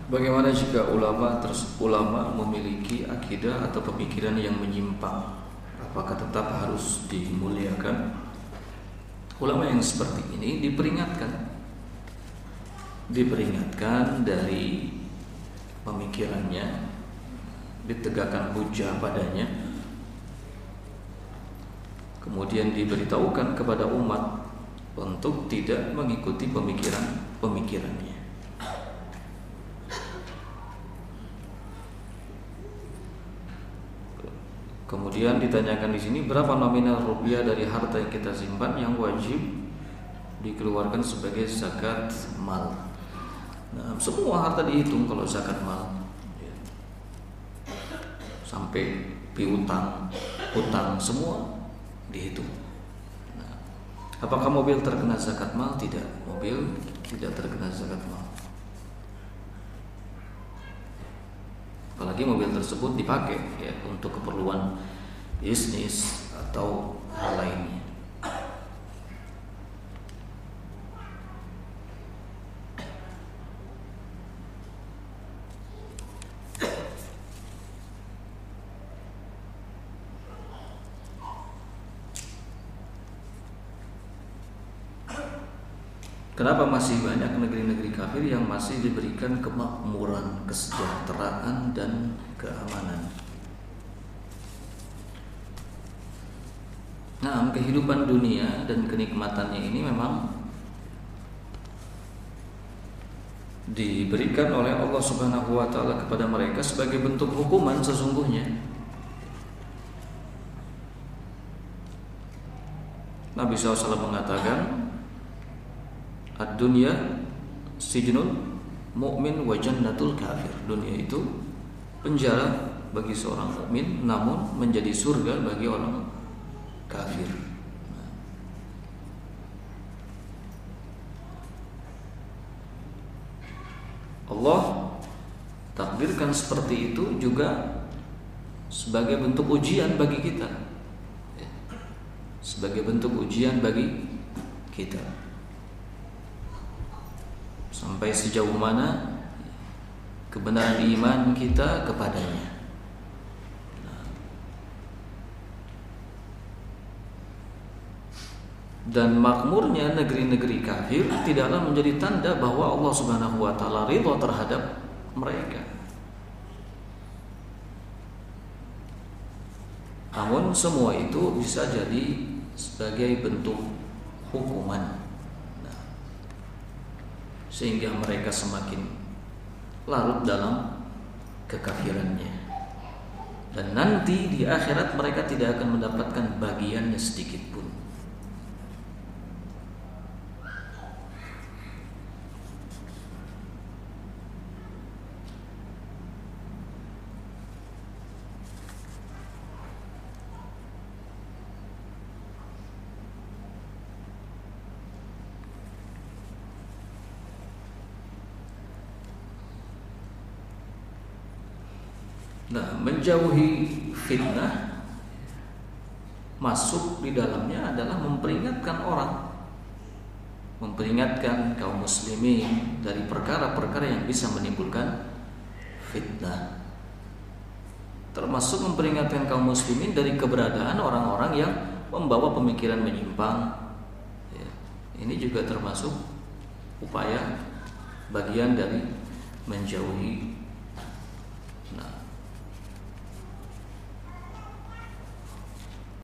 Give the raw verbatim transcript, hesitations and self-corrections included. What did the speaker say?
Bagaimana jika ulama terus ulama memiliki akidah atau pemikiran yang menyimpang? Apakah tetap harus dimuliakan? Ulama yang seperti ini diperingatkan, diperingatkan dari pemikirannya, ditegakkan hujah padanya, kemudian diberitahukan kepada umat untuk tidak mengikuti pemikiran-pemikirannya. Kemudian ditanyakan di sini, berapa nominal rupiah dari harta yang kita simpan yang wajib dikeluarkan sebagai zakat mal? Nah, semua harta dihitung kalau zakat mal, sampai piutang, hutang, semua dihitung. Nah, apakah mobil terkena zakat mal? Tidak, mobil tidak terkena zakat mal. Apalagi mobil tersebut dipakai ya untuk keperluan bisnis atau hal lainnya. Kenapa masih banyak negeri-negeri kafir yang masih diberikan kemakmuran, kesejahteraan, dan keamanan? Nah, kehidupan dunia dan kenikmatannya ini memang diberikan oleh Allah Subhanahu wa taala kepada mereka sebagai bentuk hukuman sesungguhnya. Nabi shallallahu alaihi wasallam mengatakan, ad-dunya sijnul mu'min wa jannatul kafir. Dunia itu penjara bagi seorang mukmin, namun menjadi surga bagi orang kafir. Allah takdirkan seperti itu juga sebagai bentuk ujian bagi kita, sebagai bentuk ujian bagi kita. Sampai sejauh mana kebenaran iman kita kepadanya. Dan makmurnya negeri-negeri kafir tidaklah menjadi tanda bahwa Allah Subhanahu wa taala ridha terhadap mereka. Namun semua itu bisa jadi sebagai bentuk hukuman, sehingga mereka semakin larut dalam kekafirannya, dan nanti di akhirat mereka tidak akan mendapatkan bagiannya sedikit pun. Nah, menjauhi fitnah, masuk di dalamnya adalah memperingatkan orang, memperingatkan kaum muslimin dari perkara-perkara yang bisa menimbulkan fitnah. Termasuk memperingatkan kaum muslimin dari keberadaan orang-orang yang membawa pemikiran menyimpang. Ya, ini juga termasuk upaya bagian dari menjauhi